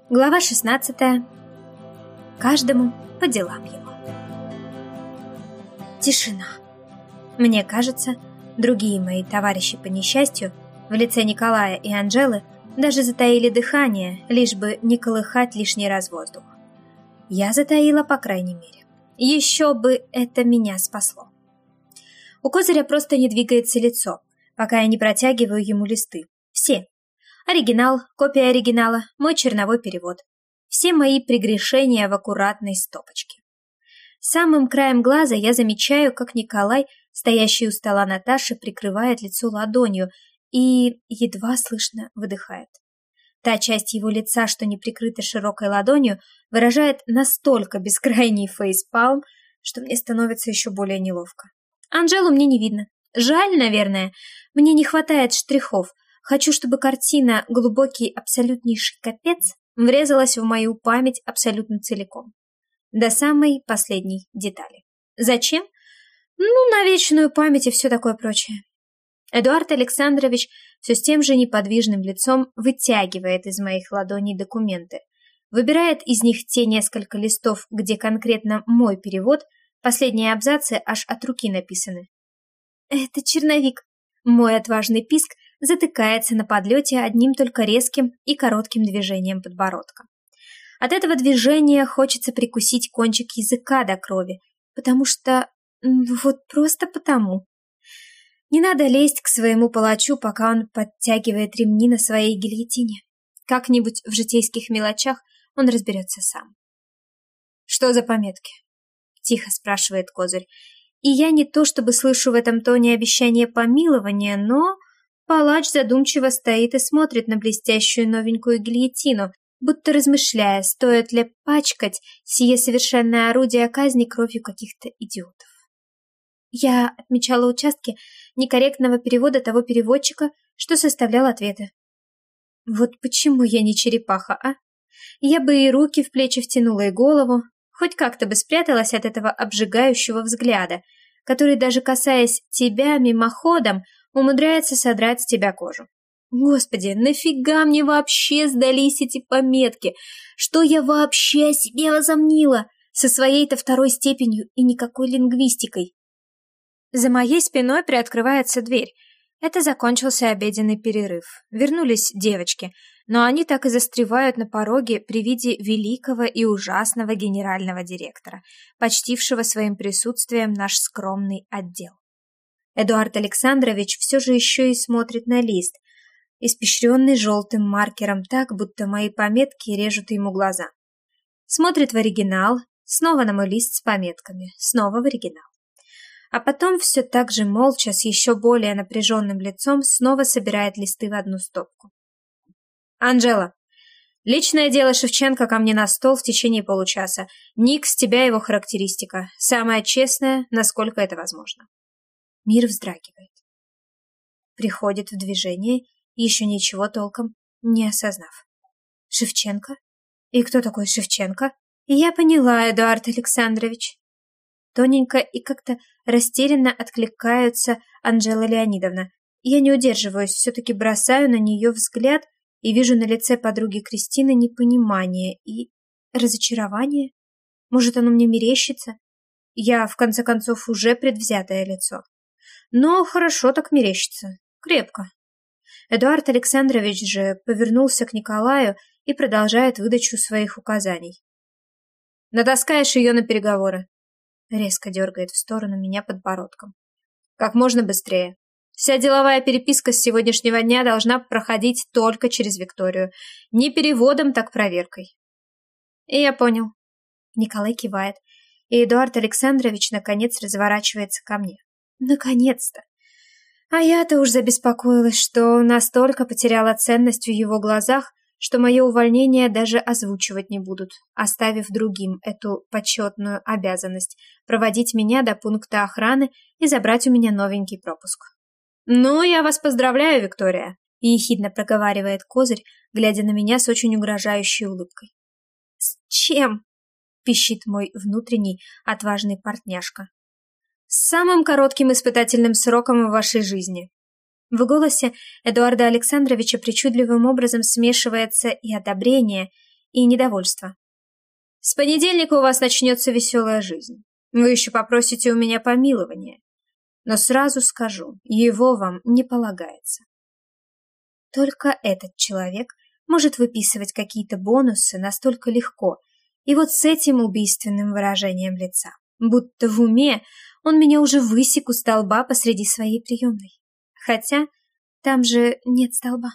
Глава 16. Каждому по делам его. Тишина. Мне кажется, другие мои товарищи по несчастью, в лице Николая и Анжелы, даже затаили дыхание, лишь бы не колыхать лишний раз воздух. Я затаила, по крайней мере. Еще бы это меня спасло. У Козыря просто не двигается лицо, пока я не протягиваю ему листы. Все. Оригинал, копия оригинала, мой черновой перевод. Все мои прегрешения в аккуратной стопочке. Самым краем глаза я замечаю, как Николай, стоящий у стола Наташи, прикрывает лицо ладонью и едва слышно выдыхает. Та часть его лица, что не прикрыта широкой ладонью, выражает настолько бескрайний фейспалм, что мне становится еще более неловко. Анжелу мне не видно. Жаль, наверное. Мне не хватает штрихов. Хочу, чтобы картина «Глубокий абсолютнейший капец» врезалась в мою память абсолютно целиком. До самой последней детали. Зачем? На вечную память и все такое прочее. Эдуард Александрович все с тем же неподвижным лицом вытягивает из моих ладоней документы, выбирает из них те несколько листов, где конкретно мой перевод, последние абзацы аж от руки написаны. Это черновик. Мой отважный писк затыкается на подлете одним только резким и коротким движением подбородка. От этого движения хочется прикусить кончик языка до крови, потому что... вот просто потому. Не надо лезть к своему палачу, пока он подтягивает ремни на своей гильотине. Как-нибудь в житейских мелочах он разберется сам. «Что за пометки?» — тихо спрашивает Козырь. И я не то чтобы слышу в этом тоне обещание помилования, но палач задумчиво стоит и смотрит на блестящую новенькую гильотину, будто размышляя, стоит ли пачкать сие совершенное орудие казни кровью каких-то идиотов. Я отмечала участки некорректного перевода того переводчика, что составлял ответы. Вот почему я не черепаха, а? Я бы и руки в плечи втянула, и голову, хоть как-то бы спряталась от этого обжигающего взгляда, который, даже касаясь тебя мимоходом, умудряется содрать с тебя кожу. Господи, нафига мне вообще сдались эти пометки? Что я вообще о себе возомнила? Со своей-то второй степенью и никакой лингвистикой. За моей спиной приоткрывается дверь. Это закончился обеденный перерыв. Вернулись девочки, но они так и застревают на пороге при виде великого и ужасного генерального директора, почтившего своим присутствием наш скромный отдел. Эдуард Александрович все же еще и смотрит на лист, испещренный желтым маркером так, будто мои пометки режут ему глаза. Смотрит в оригинал, снова на мой лист с пометками, снова в оригинал. А потом все так же молча, с еще более напряженным лицом, снова собирает листы в одну стопку. «Анжела, личное дело Шевченко ко мне на стол в течение получаса. Ник, с тебя его характеристика. Самая честная, насколько это возможно». Мир вздрагивает. Приходит в движение, еще ничего толком не осознав. «Шевченко? И кто такой Шевченко?» «Я поняла, Эдуард Александрович». Тоненько и как-то растерянно откликаются Анжела Леонидовна. Я не удерживаюсь, все-таки бросаю на нее взгляд и вижу на лице подруги Кристины непонимание и разочарование. Может, оно мне мерещится? Я, в конце концов, уже предвзятое лицо. Но хорошо так мерещится. Крепко. Эдуард Александрович же повернулся к Николаю и продолжает выдачу своих указаний. «Натаскаешь ее на переговоры». Резко дергает в сторону меня подбородком. «Как можно быстрее. Вся деловая переписка с сегодняшнего дня должна проходить только через Викторию. Не переводом, так проверкой». «И я понял». Николай кивает, и Эдуард Александрович наконец разворачивается ко мне. Наконец-то! А я-то уж забеспокоилась, что настолько потеряла ценность в его глазах, что мое увольнение даже озвучивать не будут, оставив другим эту почетную обязанность проводить меня до пункта охраны и забрать у меня новенький пропуск. «Ну, я вас поздравляю, Виктория», — ехидно проговаривает Козырь, глядя на меня с очень угрожающей улыбкой. «С чем?» — пищит мой внутренний отважный партняшка. «С самым коротким испытательным сроком в вашей жизни». В голосе Эдуарда Александровича причудливым образом смешивается и одобрение, и недовольство. С понедельника у вас начнется веселая жизнь. Вы еще попросите у меня помилования. Но сразу скажу, его вам не полагается. Только этот человек может выписывать какие-то бонусы настолько легко, и вот с этим убийственным выражением лица. Будто в уме он меня уже высек у столба посреди своей приемной. Хотя там же нет столба.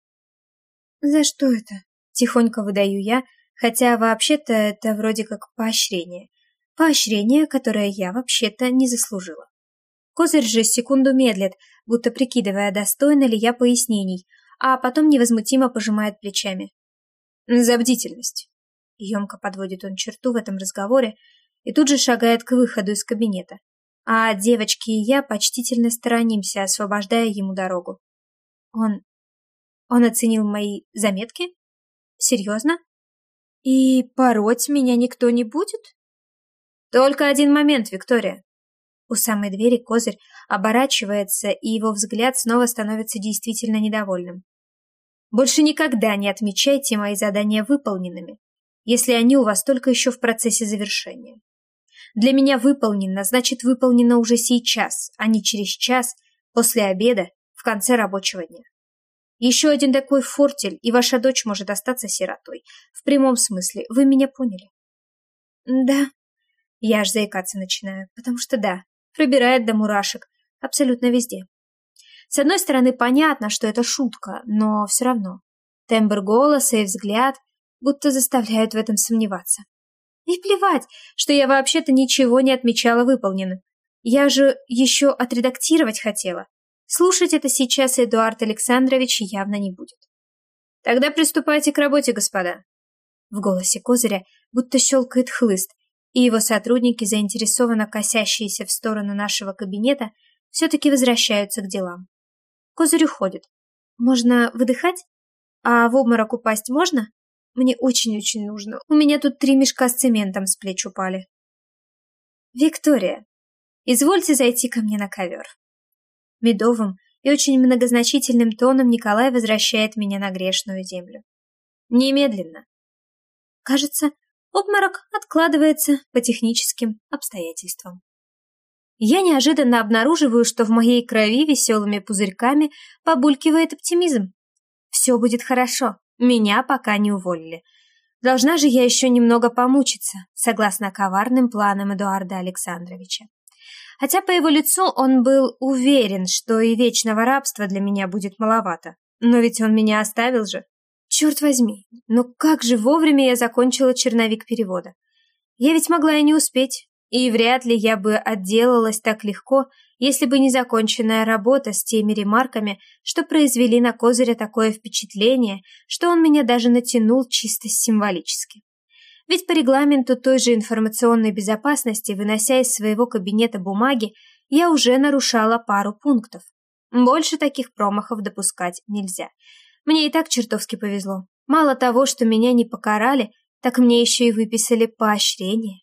«За что это?» — тихонько выдаю я, хотя вообще-то это вроде как поощрение. Поощрение, которое я вообще-то не заслужила. Козырь же секунду медлит, будто прикидывая, достойна ли я пояснений, а потом невозмутимо пожимает плечами. «За бдительность». Емко подводит он черту в этом разговоре и тут же шагает к выходу из кабинета. А девочки и я почтительно сторонимся, освобождая ему дорогу. Он оценил мои заметки? Серьезно? И пороть меня никто не будет? Только один момент, Виктория. У самой двери Козырь оборачивается, и его взгляд снова становится действительно недовольным. Больше никогда не отмечайте мои задания выполненными, если они у вас только еще в процессе завершения. Для меня выполнено, значит выполнено уже сейчас, а не через час, после обеда, в конце рабочего дня. Еще один такой фортель, и ваша дочь может остаться сиротой. В прямом смысле, вы меня поняли? Да. Я аж заикаться начинаю, потому что да, пробирает до мурашек, абсолютно везде. С одной стороны, понятно, что это шутка, но все равно. Тембр голоса и взгляд будто заставляют в этом сомневаться. И плевать, что я вообще-то ничего не отмечала выполненным. Я же еще отредактировать хотела. Слушать это сейчас Эдуард Александрович явно не будет. Тогда приступайте к работе, господа. В голосе Козыря будто щелкает хлыст, и его сотрудники, заинтересованно косящиеся в сторону нашего кабинета, все-таки возвращаются к делам. Козырь уходит. Можно выдыхать? А в обморок упасть можно? Мне очень-очень нужно. У меня тут 3 мешка с цементом с плеч упали. Виктория, извольте зайти ко мне на ковер. Медовым и очень многозначительным тоном Николай возвращает меня на грешную землю. Немедленно. Кажется, обморок откладывается по техническим обстоятельствам. Я неожиданно обнаруживаю, что в моей крови веселыми пузырьками побулькивает оптимизм. Все будет хорошо. Меня пока не уволили. Должна же я еще немного помучиться, согласно коварным планам Эдуарда Александровича. Хотя по его лицу он был уверен, что и вечного рабства для меня будет маловато. Но ведь он меня оставил же. Черт возьми, но как же вовремя я закончила черновик перевода. Я ведь могла и не успеть. И вряд ли я бы отделалась так легко, если бы не законченная работа с теми ремарками, что произвели на Козыря такое впечатление, что он меня даже натянул чисто символически. Ведь по регламенту той же информационной безопасности, вынося из своего кабинета бумаги, я уже нарушала пару пунктов. Больше таких промахов допускать нельзя. Мне и так чертовски повезло. Мало того, что меня не покарали, так мне еще и выписали поощрение.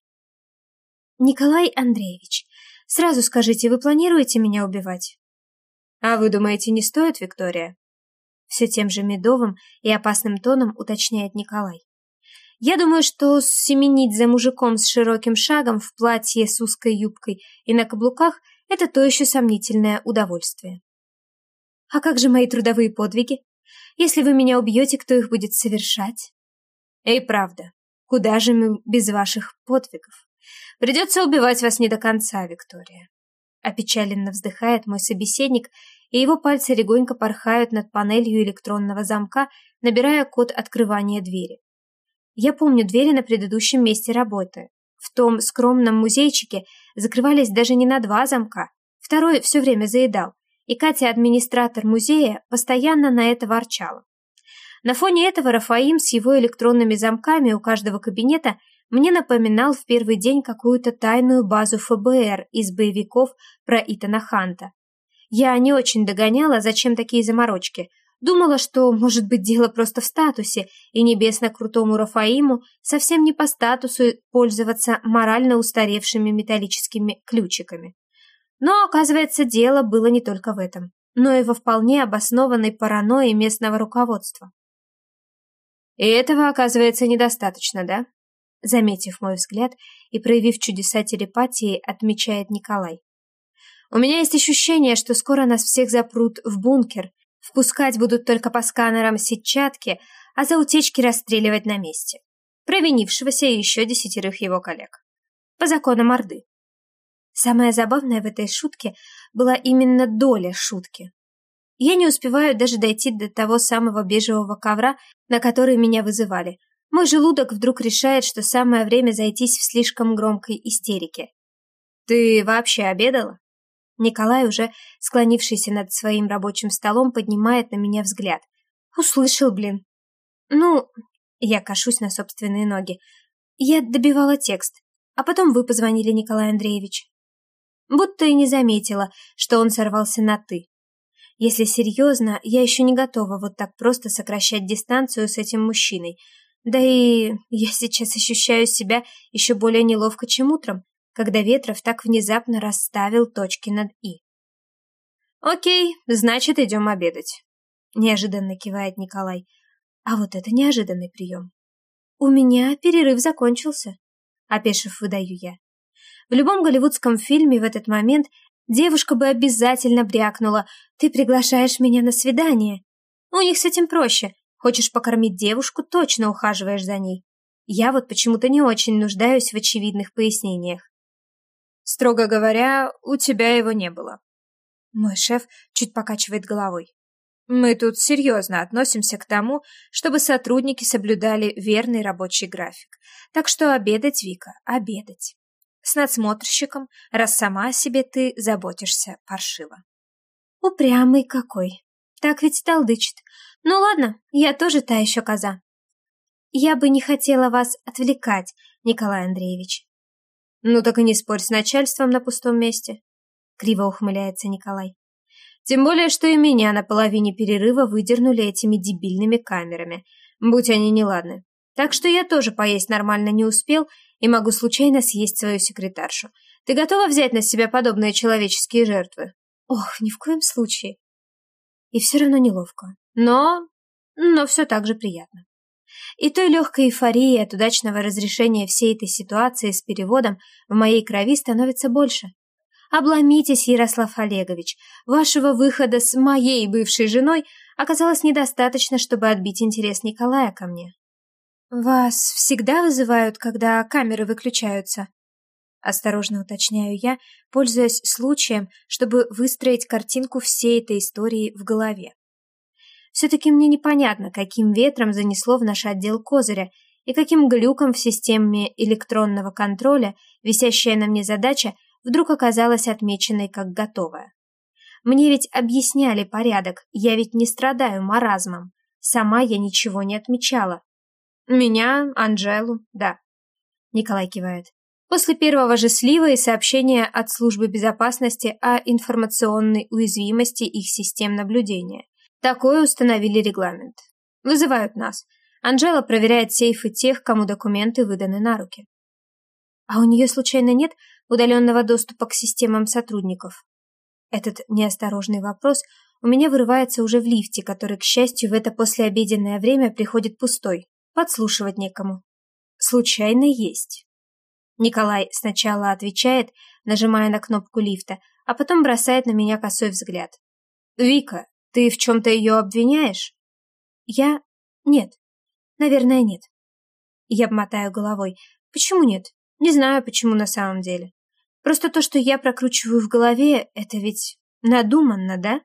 Николай Андреевич, сразу скажите, вы планируете меня убивать? А вы думаете, не стоит, Виктория? Все тем же медовым и опасным тоном уточняет Николай. Я думаю, что семенить за мужиком с широким шагом в платье с узкой юбкой и на каблуках – это то еще сомнительное удовольствие. А как же мои трудовые подвиги? Если вы меня убьете, кто их будет совершать? Эй, правда, куда же мы без ваших подвигов? Придется убивать вас не до конца, Виктория. Опечаленно вздыхает мой собеседник, и его пальцы легонько порхают над панелью электронного замка, набирая код открывания двери. Я помню двери на предыдущем месте работы. В том скромном музейчике закрывались даже не на 2 замка. Второй все время заедал, и Катя, администратор музея, постоянно на это ворчала. На фоне этого Рафаим с его электронными замками у каждого кабинета мне напоминал в первый день какую-то тайную базу ФБР из боевиков про Итана Ханта. Я не очень догоняла, зачем такие заморочки. Думала, что, может быть, дело просто в статусе, и небесно крутому Рафаиму совсем не по статусу пользоваться морально устаревшими металлическими ключиками. Но, оказывается, дело было не только в этом, но и во вполне обоснованной паранойи местного руководства. И этого, оказывается, недостаточно, да? Заметив мой взгляд и проявив чудеса телепатии, отмечает Николай. У меня есть ощущение, что скоро нас всех запрут в бункер, впускать будут только по сканерам сетчатки, а за утечки расстреливать на месте. Провинившегося и еще 10 его коллег. По законам Орды. Самое забавное в этой шутке была именно доля шутки. Я не успеваю даже дойти до того самого бежевого ковра, на который меня вызывали. Мой желудок вдруг решает, что самое время зайтись в слишком громкой истерике. «Ты вообще обедала?» Николай, уже склонившийся над своим рабочим столом, поднимает на меня взгляд. «Услышал, блин». «Ну...» Я кашусь на собственные ноги. «Я добивала текст, а потом вы позвонили, Николай Андреевич». Будто и не заметила, что он сорвался на «ты». Если серьезно, я еще не готова вот так просто сокращать дистанцию с этим мужчиной. Да и я сейчас ощущаю себя еще более неловко, чем утром, когда Ветров так внезапно расставил точки над «и». «Окей, значит, идем обедать», — неожиданно кивает Николай. А вот это неожиданный прием. «У меня перерыв закончился», — опешив, выдаю я. В любом голливудском фильме в этот момент девушка бы обязательно брякнула: «Ты приглашаешь меня на свидание». У них с этим проще. Хочешь покормить девушку, точно ухаживаешь за ней. Я вот почему-то не очень нуждаюсь в очевидных пояснениях. Строго говоря, у тебя его не было. Мой шеф чуть покачивает головой. Мы тут серьезно относимся к тому, чтобы сотрудники соблюдали верный рабочий график. Так что обедать, Вика, обедать. С надсмотрщиком, раз сама о себе ты заботишься паршиво. Упрямый какой. Так ведь толдычит. Ну ладно, я тоже та еще коза. Я бы не хотела вас отвлекать, Николай Андреевич. Ну так и не спорь с начальством на пустом месте. Криво ухмыляется Николай. Тем более, что и меня на половине перерыва выдернули этими дебильными камерами, будь они неладны. Так что я тоже поесть нормально не успел и могу случайно съесть свою секретаршу. Ты готова взять на себя подобные человеческие жертвы? Ох, ни в коем случае. И все равно неловко. Но все так же приятно. И той легкой эйфории от удачного разрешения всей этой ситуации с переводом в моей крови становится больше. Обломитесь, Ярослав Олегович, вашего выхода с моей бывшей женой оказалось недостаточно, чтобы отбить интерес Николая ко мне. «Вас всегда вызывают, когда камеры выключаются?» Осторожно уточняю я, пользуясь случаем, чтобы выстроить картинку всей этой истории в голове. Все-таки мне непонятно, каким ветром занесло в наш отдел Козыря и каким глюком в системе электронного контроля висящая на мне задача вдруг оказалась отмеченной как готовая. Мне ведь объясняли порядок, я ведь не страдаю маразмом. Сама я ничего не отмечала. Меня, Анжелу, да. Николай кивает. После первого же слива и сообщения от службы безопасности о информационной уязвимости их систем наблюдения. Такой установили регламент. Вызывают нас. Анжела проверяет сейфы тех, кому документы выданы на руки. А у нее случайно нет удаленного доступа к системам сотрудников? Этот неосторожный вопрос у меня вырывается уже в лифте, который, к счастью, в это послеобеденное время приходит пустой. Подслушивать некому. Случайно есть. Николай сначала отвечает, нажимая на кнопку лифта, а потом бросает на меня косой взгляд. «Вика, ты в чем-то ее обвиняешь?» «Я? Нет. Наверное, нет». Я мотаю головой. «Почему нет? Не знаю, почему на самом деле. Просто то, что я прокручиваю в голове, это ведь надуманно, да?»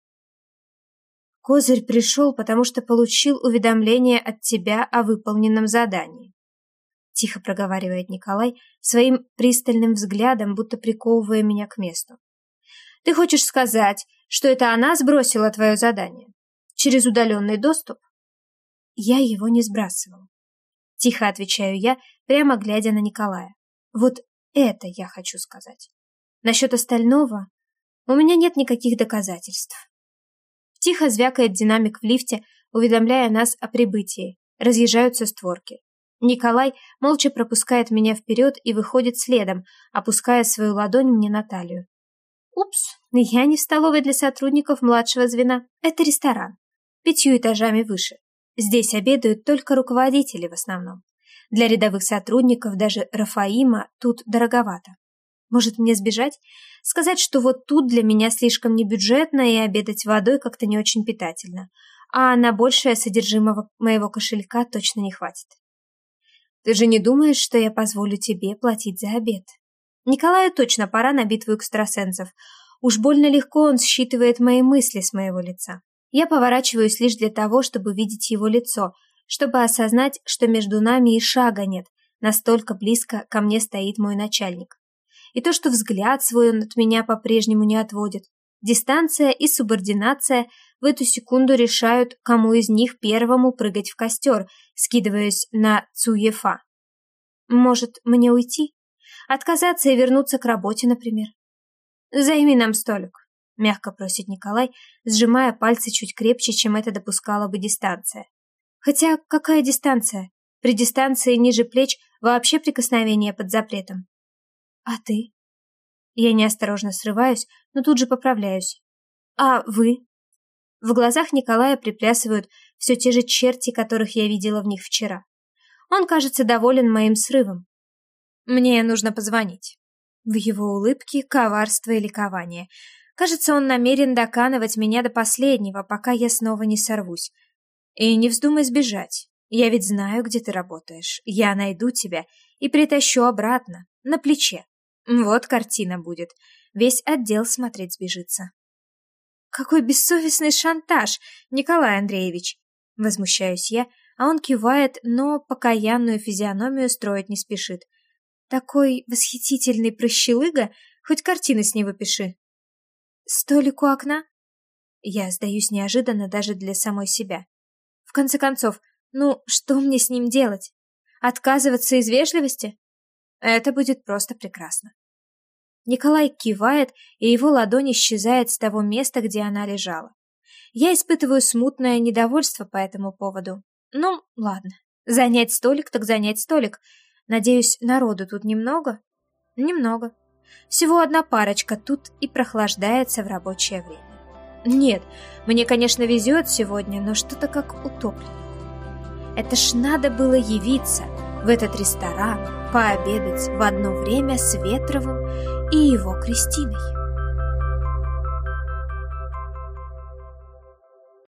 Козырь пришел, потому что получил уведомление от тебя о выполненном задании. Тихо проговаривает Николай своим пристальным взглядом, будто приковывая меня к месту. Ты хочешь сказать, что это она сбросила твое задание? Через удаленный доступ? Я его не сбрасывала. Тихо отвечаю я, прямо глядя на Николая. Вот это я хочу сказать. Насчет остального у меня нет никаких доказательств. Тихо звякает динамик в лифте, уведомляя нас о прибытии. Разъезжаются створки. Николай молча пропускает меня вперед и выходит следом, опуская свою ладонь мне на талию. Упс, я не в столовой для сотрудников младшего звена. Это ресторан. 5 этажами выше. Здесь обедают только руководители в основном. Для рядовых сотрудников, даже Рафаима, тут дороговато. Может, мне сбежать? Сказать, что вот тут для меня слишком небюджетно и обедать водой как-то не очень питательно, а на большее содержимого моего кошелька точно не хватит. Ты же не думаешь, что я позволю тебе платить за обед? Николаю точно пора на битву экстрасенсов. Уж больно легко он считывает мои мысли с моего лица. Я поворачиваюсь лишь для того, чтобы видеть его лицо, чтобы осознать, что между нами и шага нет, настолько близко ко мне стоит мой начальник. И то, что взгляд свой он от меня по-прежнему не отводит. Дистанция и субординация в эту секунду решают, кому из них первому прыгать в костер, скидываясь на Цуефа. Может, мне уйти? Отказаться и вернуться к работе, например? «Займи нам столик», — мягко просит Николай, сжимая пальцы чуть крепче, чем это допускала бы дистанция. Хотя какая дистанция? При дистанции ниже плеч вообще прикосновение под запретом. А ты? Я неосторожно срываюсь, но тут же поправляюсь. А вы? В глазах Николая приплясывают все те же черти, которых я видела в них вчера. Он, кажется, доволен моим срывом. Мне нужно позвонить. В его улыбке коварство и ликование. Кажется, он намерен доканывать меня до последнего, пока я снова не сорвусь. И не вздумай сбежать. Я ведь знаю, где ты работаешь. Я найду тебя и притащу обратно, на плече. Вот картина будет. Весь отдел смотреть сбежится. Какой бессовестный шантаж, Николай Андреевич! Возмущаюсь я, а он кивает, но покаянную физиономию строить не спешит. Такой восхитительный прощелыга, хоть картины с него пиши. Столик у окна? Я сдаюсь неожиданно даже для самой себя. В конце концов, что мне с ним делать? Отказываться из вежливости? Это будет просто прекрасно. Николай кивает, и его ладонь исчезает с того места, где она лежала. Я испытываю смутное недовольство по этому поводу. Ладно. Занять столик так занять столик. Надеюсь, народу тут немного? Немного. Всего одна парочка тут и прохлаждается в рабочее время. Нет, мне, конечно, везет сегодня, но что-то как утопленнику. Это ж надо было явиться в этот ресторан, пообедать в одно время с Ветровым и его Кристиной.